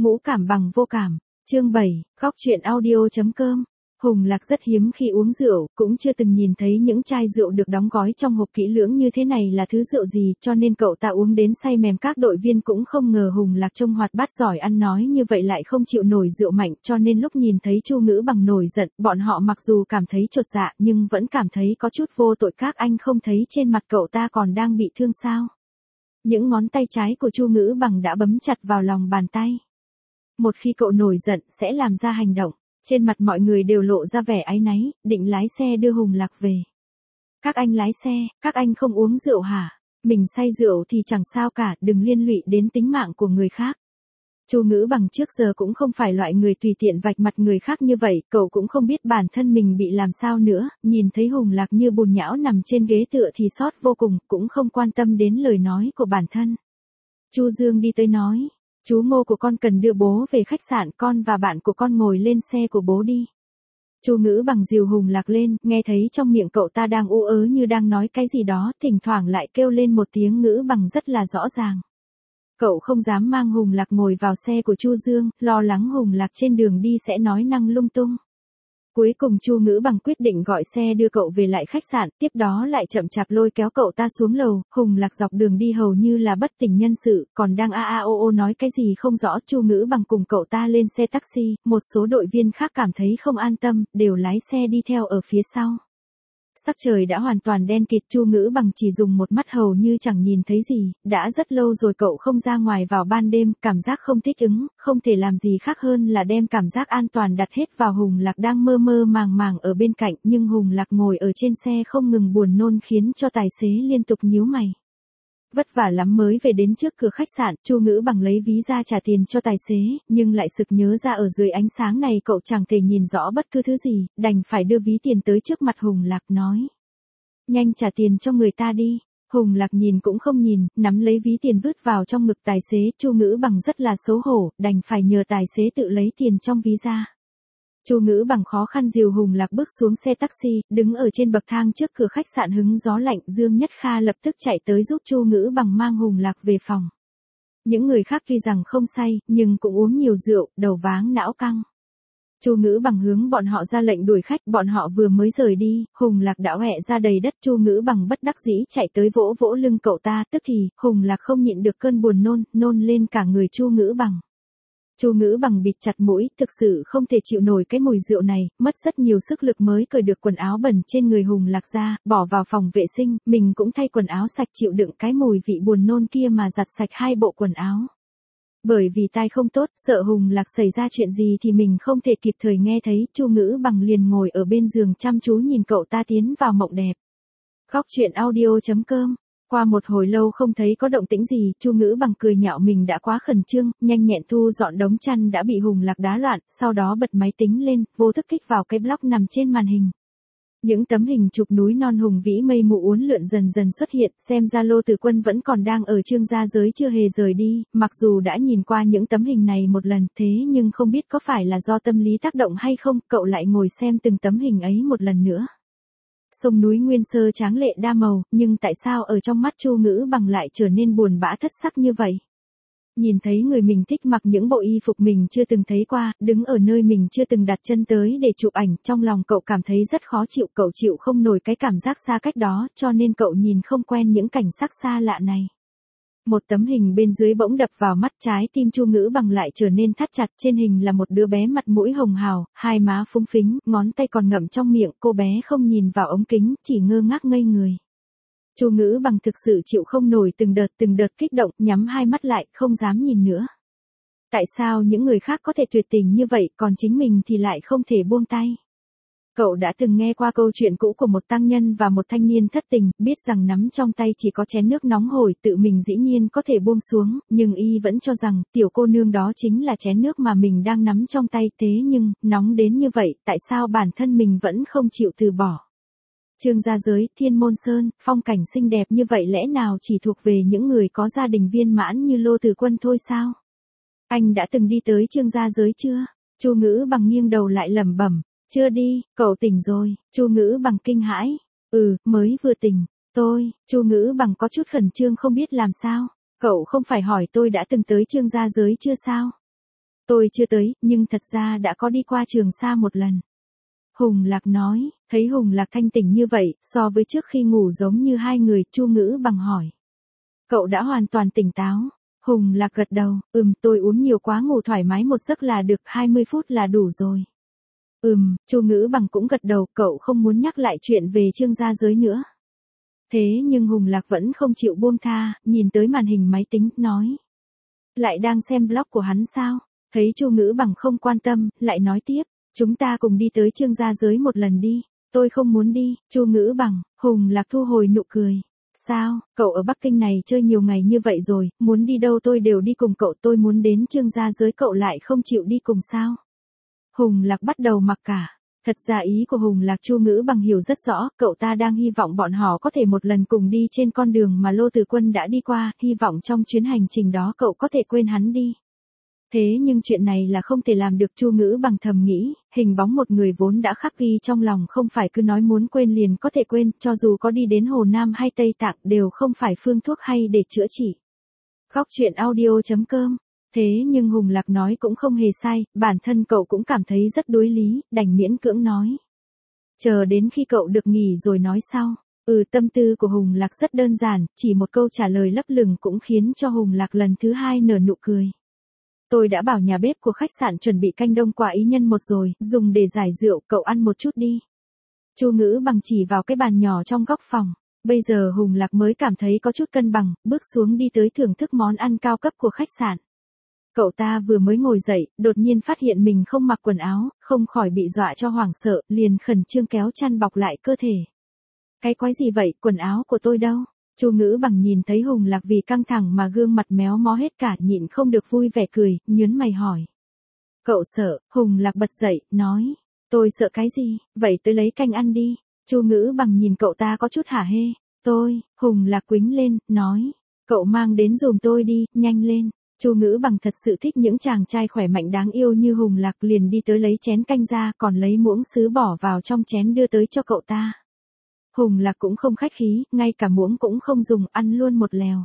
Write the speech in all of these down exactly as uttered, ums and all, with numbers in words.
Ngũ cảm bằng vô cảm. Chương bảy, góc truyện audio chấm com. Hùng Lạc rất hiếm khi uống rượu, cũng chưa từng nhìn thấy những chai rượu được đóng gói trong hộp kỹ lưỡng như thế này là thứ rượu gì, cho nên cậu ta uống đến say mềm. Các đội viên cũng không ngờ Hùng Lạc trông hoạt bát giỏi ăn nói như vậy lại không chịu nổi rượu mạnh, cho nên lúc nhìn thấy Chu Ngữ Bằng nổi giận, bọn họ mặc dù cảm thấy chột dạ nhưng vẫn cảm thấy có chút vô tội. Các anh không thấy trên mặt cậu ta còn đang bị thương sao? Những ngón tay trái của Chu Ngữ Bằng đã bấm chặt vào lòng bàn tay. Một khi cậu nổi giận sẽ làm ra hành động. Trên mặt mọi người đều lộ ra vẻ áy náy, định lái xe đưa Hùng Lạc về. Các anh lái xe, các anh không uống rượu hả? Mình say rượu thì chẳng sao cả, đừng liên lụy đến tính mạng của người khác. Chu Ngữ Bằng trước giờ cũng không phải loại người tùy tiện vạch mặt người khác như vậy, cậu cũng không biết bản thân mình bị làm sao nữa, nhìn thấy Hùng Lạc như bùn nhão nằm trên ghế tựa thì xót vô cùng, cũng không quan tâm đến lời nói của bản thân. Chu Dương đi tới nói. Chú Ngô của con cần đưa bố về khách sạn, con và bạn của con ngồi lên xe của bố đi. Chu Ngữ Bằng dìu Hùng Lạc lên, nghe thấy trong miệng cậu ta đang ú ớ như đang nói cái gì đó, thỉnh thoảng lại kêu lên một tiếng Ngữ Bằng rất là rõ ràng. Cậu không dám mang Hùng Lạc ngồi vào xe của Chu Dương, lo lắng Hùng Lạc trên đường đi sẽ nói năng lung tung. Cuối cùng Chu Ngữ Bằng quyết định gọi xe đưa cậu về lại khách sạn, tiếp đó lại chậm chạp lôi kéo cậu ta xuống lầu. Hùng Lạc dọc đường đi hầu như là bất tỉnh nhân sự, còn đang a a o o nói cái gì không rõ. Chu Ngữ Bằng cùng cậu ta lên xe taxi, một số đội viên khác cảm thấy không an tâm, đều lái xe đi theo ở phía sau. Sắc trời đã hoàn toàn đen kịt, Chu Ngữ Bằng chỉ dùng một mắt hầu như chẳng nhìn thấy gì, đã rất lâu rồi cậu không ra ngoài vào ban đêm, cảm giác không thích ứng, không thể làm gì khác hơn là đem cảm giác an toàn đặt hết vào Hùng Lạc đang mơ mơ màng màng ở bên cạnh, nhưng Hùng Lạc ngồi ở trên xe không ngừng buồn nôn khiến cho tài xế liên tục nhíu mày. Vất vả lắm mới về đến trước cửa khách sạn, Chu Ngữ Bằng lấy ví ra trả tiền cho tài xế, nhưng lại sực nhớ ra ở dưới ánh sáng này cậu chẳng thể nhìn rõ bất cứ thứ gì, đành phải đưa ví tiền tới trước mặt Hùng Lạc nói. Nhanh trả tiền cho người ta đi. Hùng Lạc nhìn cũng không nhìn, nắm lấy ví tiền vứt vào trong ngực tài xế. Chu Ngữ Bằng rất là xấu hổ, đành phải nhờ tài xế tự lấy tiền trong ví ra. Chu Ngữ Bằng khó khăn dìu Hùng Lạc bước xuống xe taxi, đứng ở trên bậc thang trước cửa khách sạn hứng gió lạnh. Dương Nhất Kha lập tức chạy tới giúp Chu Ngữ Bằng mang Hùng Lạc về phòng. Những người khác tuy rằng không say, nhưng cũng uống nhiều rượu, đầu váng não căng. Chu Ngữ Bằng hướng bọn họ ra lệnh đuổi khách, bọn họ vừa mới rời đi, Hùng Lạc đã hoẹ ra đầy đất. Chu Ngữ Bằng bất đắc dĩ chạy tới vỗ vỗ lưng cậu ta, tức thì Hùng Lạc không nhịn được cơn buồn nôn, nôn lên cả người Chu Ngữ Bằng. Chu Ngữ Bằng bịt chặt mũi, thực sự không thể chịu nổi cái mùi rượu này, mất rất nhiều sức lực mới cởi được quần áo bẩn trên người Hùng Lạc ra, bỏ vào phòng vệ sinh, mình cũng thay quần áo sạch chịu đựng cái mùi vị buồn nôn kia mà giặt sạch hai bộ quần áo. Bởi vì tai không tốt, sợ Hùng Lạc xảy ra chuyện gì thì mình không thể kịp thời nghe thấy, Chu Ngữ Bằng liền ngồi ở bên giường chăm chú nhìn cậu ta tiến vào mộng đẹp. Góc truyện audio chấm com. Qua một hồi lâu không thấy có động tĩnh gì, Chu Ngữ Bằng cười nhạo mình đã quá khẩn trương, nhanh nhẹn thu dọn đống chăn đã bị Hùng Lạc đá loạn, sau đó bật máy tính lên, vô thức kích vào cái block nằm trên màn hình. Những tấm hình chụp núi non hùng vĩ mây mù uốn lượn dần dần xuất hiện, xem ra Lô Tử Quân vẫn còn đang ở Trương gia giới chưa hề rời đi, mặc dù đã nhìn qua những tấm hình này một lần, thế nhưng không biết có phải là do tâm lý tác động hay không, cậu lại ngồi xem từng tấm hình ấy một lần nữa. Sông núi nguyên sơ tráng lệ đa màu, nhưng tại sao ở trong mắt Chu Ngữ Bằng lại trở nên buồn bã thất sắc như vậy? Nhìn thấy người mình thích mặc những bộ y phục mình chưa từng thấy qua, đứng ở nơi mình chưa từng đặt chân tới để chụp ảnh, trong lòng cậu cảm thấy rất khó chịu, cậu chịu không nổi cái cảm giác xa cách đó, cho nên cậu nhìn không quen những cảnh sắc xa lạ này. Một tấm hình bên dưới bỗng đập vào mắt, trái tim Chu Ngữ Bằng lại trở nên thắt chặt. Trên hình là một đứa bé mặt mũi hồng hào, hai má phúng phính, ngón tay còn ngậm trong miệng, cô bé không nhìn vào ống kính, chỉ ngơ ngác ngây người. Chu Ngữ Bằng thực sự chịu không nổi, từng đợt từng đợt kích động, nhắm hai mắt lại, không dám nhìn nữa. Tại sao những người khác có thể tuyệt tình như vậy, còn chính mình thì lại không thể buông tay? Cậu đã từng nghe qua câu chuyện cũ của một tăng nhân và một thanh niên thất tình, biết rằng nắm trong tay chỉ có chén nước nóng hổi, tự mình dĩ nhiên có thể buông xuống, nhưng y vẫn cho rằng, tiểu cô nương đó chính là chén nước mà mình đang nắm trong tay. Thế nhưng, nóng đến như vậy, tại sao bản thân mình vẫn không chịu từ bỏ? Trương gia giới, Thiên Môn Sơn, phong cảnh xinh đẹp như vậy lẽ nào chỉ thuộc về những người có gia đình viên mãn như Lô Tử Quân thôi sao? Anh đã từng đi tới Trương gia giới chưa? Chu Ngữ Bằng nghiêng đầu lại lẩm bẩm. Chưa đi, cậu tỉnh rồi. Chu Ngữ Bằng kinh hãi. Ừ, mới vừa tỉnh. Tôi, Chu Ngữ Bằng có chút khẩn trương không biết làm sao. Cậu không phải hỏi tôi đã từng tới Trương gia giới chưa sao? Tôi chưa tới, nhưng thật ra đã có đi qua Trường Sa một lần. Hùng Lạc nói, thấy Hùng Lạc thanh tỉnh như vậy, so với trước khi ngủ giống như hai người, Chu Ngữ Bằng hỏi. Cậu đã hoàn toàn tỉnh táo. Hùng Lạc gật đầu, ừm, tôi uống nhiều quá, ngủ thoải mái một giấc là được, hai mươi phút là đủ rồi. Ừm, Chu Ngữ Bằng cũng gật đầu, cậu không muốn nhắc lại chuyện về Trương gia giới nữa. Thế nhưng Hùng Lạc vẫn không chịu buông tha, nhìn tới màn hình máy tính, nói. Lại đang xem blog của hắn sao? Thấy Chu Ngữ Bằng không quan tâm, lại nói tiếp, chúng ta cùng đi tới Trương gia giới một lần đi. Tôi không muốn đi. Chu Ngữ Bằng. Hùng Lạc thu hồi nụ cười. Sao, cậu ở Bắc Kinh này chơi nhiều ngày như vậy rồi, muốn đi đâu tôi đều đi cùng cậu, tôi muốn đến Trương gia giới cậu lại không chịu đi cùng sao? Hùng Lạc bắt đầu mặc cả. Thật ra ý của Hùng Lạc Chu Ngữ Bằng hiểu rất rõ, cậu ta đang hy vọng bọn họ có thể một lần cùng đi trên con đường mà Lô Tử Quân đã đi qua, hy vọng trong chuyến hành trình đó cậu có thể quên hắn đi. Thế nhưng chuyện này là không thể làm được, Chu Ngữ Bằng thầm nghĩ, hình bóng một người vốn đã khắc ghi trong lòng, không phải cứ nói muốn quên liền có thể quên, cho dù có đi đến Hồ Nam hay Tây Tạng đều không phải phương thuốc hay để chữa trị. Góc truyện audio chấm com. Thế nhưng Hùng Lạc nói cũng không hề sai, bản thân cậu cũng cảm thấy rất đối lý, đành miễn cưỡng nói. Chờ đến khi cậu được nghỉ rồi nói sau. Ừ, tâm tư của Hùng Lạc rất đơn giản, chỉ một câu trả lời lấp lửng cũng khiến cho Hùng Lạc lần thứ hai nở nụ cười. Tôi đã bảo nhà bếp của khách sạn chuẩn bị canh đông quả ý nhân một rồi, dùng để giải rượu, cậu ăn một chút đi. Chu Ngữ Bằng chỉ vào cái bàn nhỏ trong góc phòng. Bây giờ Hùng Lạc mới cảm thấy có chút cân bằng, bước xuống đi tới thưởng thức món ăn cao cấp của khách sạn. Cậu ta vừa mới ngồi dậy, đột nhiên phát hiện mình không mặc quần áo, không khỏi bị dọa cho hoảng sợ, liền khẩn trương kéo chăn bọc lại cơ thể. Cái quái gì vậy, quần áo của tôi đâu? Chu Ngữ Bằng nhìn thấy Hùng Lạc vì căng thẳng mà gương mặt méo mó hết cả, nhịn không được vui vẻ cười, nhớn mày hỏi. Cậu sợ? Hùng Lạc bật dậy, nói. Tôi sợ cái gì, vậy tôi lấy canh ăn đi. Chu Ngữ Bằng nhìn cậu ta có chút hả hê. Tôi, Hùng Lạc quĩnh lên, nói. Cậu mang đến giùm tôi đi, nhanh lên. Chu Ngữ Bằng thật sự thích những chàng trai khỏe mạnh đáng yêu như Hùng Lạc, liền đi tới lấy chén canh ra, còn lấy muỗng sứ bỏ vào trong chén đưa tới cho cậu ta. Hùng Lạc cũng không khách khí, ngay cả muỗng cũng không dùng, ăn luôn một lèo.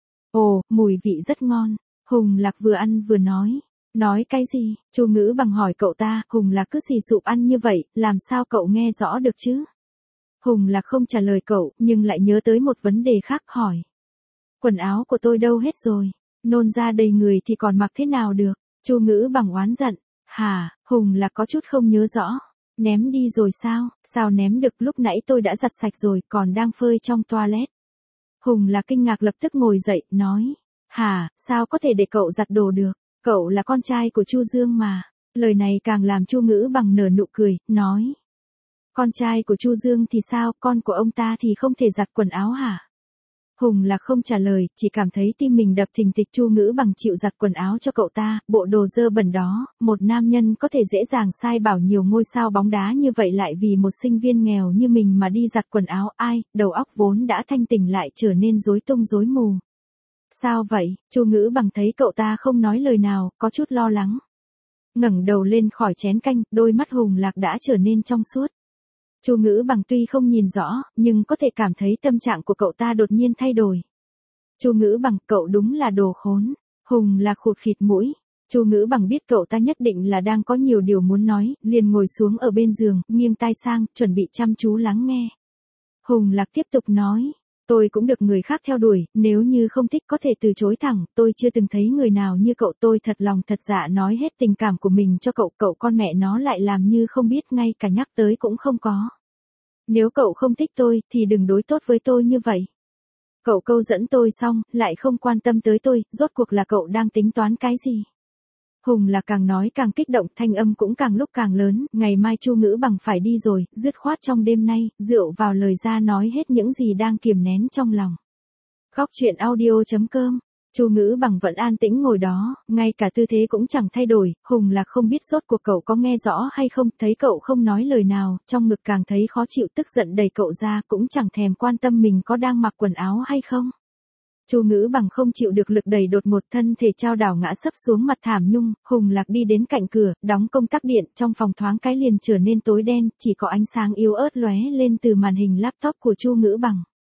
Ồ, mùi vị rất ngon. Hùng Lạc vừa ăn vừa nói. Nói cái gì? Chu Ngữ Bằng hỏi cậu ta. Hùng Lạc cứ xì sụp ăn như vậy, làm sao cậu nghe rõ được chứ? Hùng Lạc không trả lời cậu, nhưng lại nhớ tới một vấn đề khác, hỏi. Quần áo của tôi đâu hết rồi? Nôn ra đầy người thì còn mặc thế nào được? Chu Ngữ Bằng oán giận. Hả? Hùng Lạc có chút không nhớ rõ. Ném đi rồi sao? Sao ném được, lúc nãy tôi đã giặt sạch rồi, còn đang phơi trong toilet. Hùng Lạc kinh ngạc lập tức ngồi dậy, nói. Hả, sao có thể để cậu giặt đồ được? Cậu là con trai của Chu Dương mà. Lời này càng làm Chu Ngữ Bằng nở nụ cười, nói. Con trai của Chu Dương thì sao, con của ông ta thì không thể giặt quần áo hả? Hùng Lạc không trả lời, chỉ cảm thấy tim mình đập thình thịch. Chu Ngữ Bằng chịu giặt quần áo cho cậu ta, bộ đồ dơ bẩn đó, một nam nhân có thể dễ dàng sai bảo nhiều ngôi sao bóng đá như vậy lại vì một sinh viên nghèo như mình mà đi giặt quần áo, ai, đầu óc vốn đã thanh tỉnh lại trở nên rối tung rối mù. Sao vậy? Chu Ngữ Bằng thấy cậu ta không nói lời nào, có chút lo lắng. Ngẩng đầu lên khỏi chén canh, đôi mắt Hùng Lạc đã trở nên trong suốt. Chu Ngữ Bằng tuy không nhìn rõ, nhưng có thể cảm thấy tâm trạng của cậu ta đột nhiên thay đổi. Chu Ngữ Bằng, cậu đúng là đồ khốn. Hùng Lạc khụt khịt mũi. Chu Ngữ Bằng biết cậu ta nhất định là đang có nhiều điều muốn nói, liền ngồi xuống ở bên giường, nghiêng tai sang, chuẩn bị chăm chú lắng nghe. Hùng Lạc tiếp tục nói. Tôi cũng được người khác theo đuổi, nếu như không thích có thể từ chối thẳng, tôi chưa từng thấy người nào như cậu, tôi thật lòng thật dạ nói hết tình cảm của mình cho cậu, cậu con mẹ nó lại làm như không biết, ngay cả nhắc tới cũng không có. Nếu cậu không thích tôi, thì đừng đối tốt với tôi như vậy. Cậu câu dẫn tôi xong, lại không quan tâm tới tôi, rốt cuộc là cậu đang tính toán cái gì? Hùng Lạc càng nói càng kích động, thanh âm cũng càng lúc càng lớn, ngày mai Chu Ngữ Bằng phải đi rồi, dứt khoát trong đêm nay, rượu vào lời ra nói hết những gì đang kiềm nén trong lòng. Góc truyện audio chấm com. Chu Ngữ Bằng vẫn an tĩnh ngồi đó, ngay cả tư thế cũng chẳng thay đổi. Hùng Lạc không biết rốt cuộc cậu có nghe rõ hay không, thấy cậu không nói lời nào, trong ngực càng thấy khó chịu, tức giận đẩy cậu ra, cũng chẳng thèm quan tâm mình có đang mặc quần áo hay không. Chu Ngữ Bằng không chịu được lực đẩy đột một, thân thể trao đảo ngã sấp xuống mặt thảm nhung. Hùng Lạc đi đến cạnh cửa, đóng công tắc điện, trong phòng thoáng cái liền trở nên tối đen, chỉ có ánh sáng yếu ớt lóe lên từ màn hình laptop của Chu Ngữ Bằng.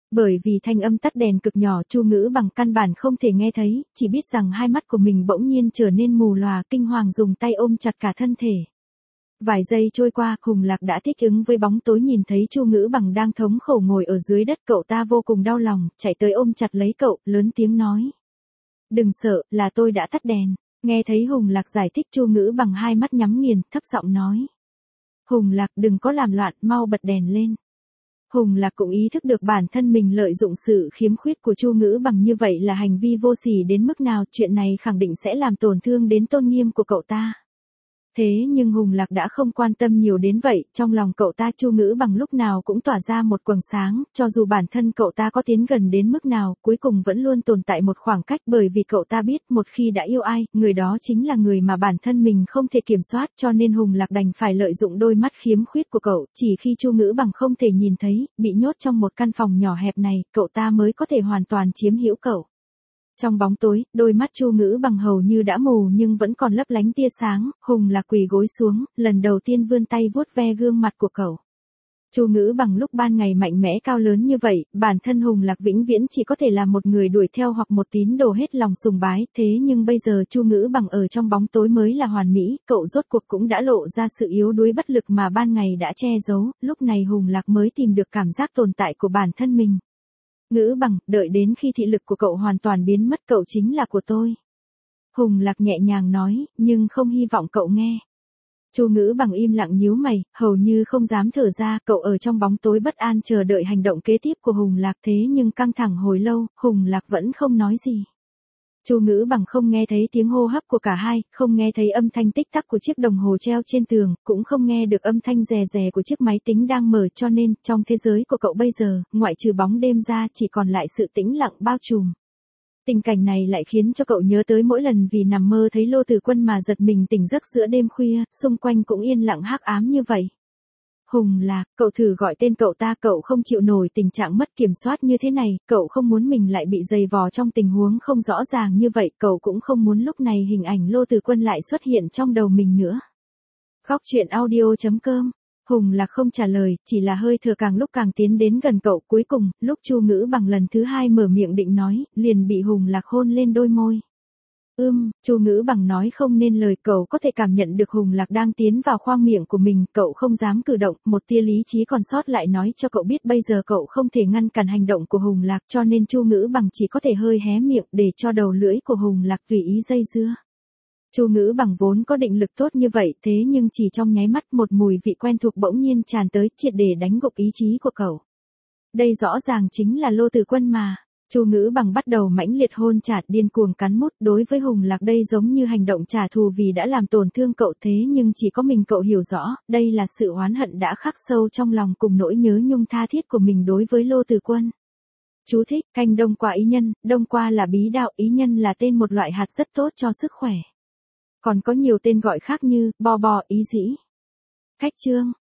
Bởi vì thanh âm tắt đèn cực nhỏ, Chu Ngữ Bằng căn bản không thể nghe thấy, chỉ biết rằng hai mắt của mình bỗng nhiên trở nên mù lòa, kinh hoàng dùng tay ôm chặt cả thân thể. Vài giây trôi qua, Hùng Lạc đã thích ứng với bóng tối, nhìn thấy Chu Ngữ Bằng đang thống khổ ngồi ở dưới đất, cậu ta vô cùng đau lòng, chạy tới ôm chặt lấy cậu, lớn tiếng nói: "Đừng sợ, là tôi đã tắt đèn." Nghe thấy Hùng Lạc giải thích, Chu Ngữ Bằng hai mắt nhắm nghiền, thấp giọng nói: "Hùng Lạc, đừng có làm loạn, mau bật đèn lên." Hùng Lạc cũng ý thức được bản thân mình lợi dụng sự khiếm khuyết của Chu Ngữ Bằng như vậy là hành vi vô sỉ đến mức nào, chuyện này khẳng định sẽ làm tổn thương đến tôn nghiêm của cậu ta. Thế nhưng Hùng Lạc đã không quan tâm nhiều đến vậy, trong lòng cậu ta Chu Ngữ Bằng lúc nào cũng tỏa ra một quầng sáng, cho dù bản thân cậu ta có tiến gần đến mức nào, cuối cùng vẫn luôn tồn tại một khoảng cách, bởi vì cậu ta biết một khi đã yêu ai, người đó chính là người mà bản thân mình không thể kiểm soát, cho nên Hùng Lạc đành phải lợi dụng đôi mắt khiếm khuyết của cậu, chỉ khi Chu Ngữ Bằng không thể nhìn thấy, bị nhốt trong một căn phòng nhỏ hẹp này, cậu ta mới có thể hoàn toàn chiếm hữu cậu. Trong bóng tối, đôi mắt Chu Ngữ Bằng hầu như đã mù nhưng vẫn còn lấp lánh tia sáng, Hùng Lạc quỳ gối xuống, lần đầu tiên vươn tay vuốt ve gương mặt của cậu. Chu Ngữ Bằng lúc ban ngày mạnh mẽ cao lớn như vậy, bản thân Hùng Lạc vĩnh viễn chỉ có thể là một người đuổi theo hoặc một tín đồ hết lòng sùng bái, thế nhưng bây giờ Chu Ngữ Bằng ở trong bóng tối mới là hoàn mỹ, cậu rốt cuộc cũng đã lộ ra sự yếu đuối bất lực mà ban ngày đã che giấu, lúc này Hùng Lạc mới tìm được cảm giác tồn tại của bản thân mình. "Ngữ Bằng, đợi đến khi thị lực của cậu hoàn toàn biến mất, cậu chính là của tôi." Hùng Lạc nhẹ nhàng nói, nhưng không hy vọng cậu nghe. Chu Ngữ Bằng im lặng nhíu mày, hầu như không dám thở ra, cậu ở trong bóng tối bất an chờ đợi hành động kế tiếp của Hùng Lạc, thế nhưng căng thẳng hồi lâu, Hùng Lạc vẫn không nói gì. Chu Ngữ Bằng không nghe thấy tiếng hô hấp của cả hai, không nghe thấy âm thanh tích tắc của chiếc đồng hồ treo trên tường, cũng không nghe được âm thanh rè rè của chiếc máy tính đang mở, cho nên, trong thế giới của cậu bây giờ, ngoại trừ bóng đêm ra chỉ còn lại sự tĩnh lặng bao trùm. Tình cảnh này lại khiến cho cậu nhớ tới mỗi lần vì nằm mơ thấy Lô Tử Quân mà giật mình tỉnh giấc giữa đêm khuya, xung quanh cũng yên lặng hắc ám như vậy. Hùng Lạc, cậu thử gọi tên cậu ta, cậu không chịu nổi tình trạng mất kiểm soát như thế này, cậu không muốn mình lại bị giày vò trong tình huống không rõ ràng như vậy, cậu cũng không muốn lúc này hình ảnh Lô Tử Quân lại xuất hiện trong đầu mình nữa. Khóc chuyện audio chấm com. Hùng Lạc không trả lời, chỉ là hơi thở càng lúc càng tiến đến gần cậu, cuối cùng, lúc Chu Ngữ Bằng lần thứ hai mở miệng định nói, liền bị Hùng Lạc hôn lên đôi môi. Ưm, Chu Ngữ Bằng nói không nên lời, cậu có thể cảm nhận được Hùng Lạc đang tiến vào khoang miệng của mình, cậu không dám cử động, một tia lý trí còn sót lại nói cho cậu biết bây giờ cậu không thể ngăn cản hành động của Hùng Lạc, cho nên Chu Ngữ Bằng chỉ có thể hơi hé miệng để cho đầu lưỡi của Hùng Lạc tùy ý dây dưa. Chu Ngữ Bằng vốn có định lực tốt như vậy, thế nhưng chỉ trong nháy mắt một mùi vị quen thuộc bỗng nhiên tràn tới, triệt để đánh gục ý chí của cậu. Đây rõ ràng chính là Lô Tử Quân mà. Chu Ngữ Bằng bắt đầu mãnh liệt hôn chặt, điên cuồng cắn mút, đối với Hùng Lạc đây giống như hành động trả thù vì đã làm tổn thương cậu, thế nhưng chỉ có mình cậu hiểu rõ, đây là sự oán hận đã khắc sâu trong lòng cùng nỗi nhớ nhung tha thiết của mình đối với Lô Tử Quân. Chú thích, canh đông qua ý nhân, đông qua là bí đạo, ý nhân là tên một loại hạt rất tốt cho sức khỏe. Còn có nhiều tên gọi khác như, bo bo, ý dĩ. Khách chương.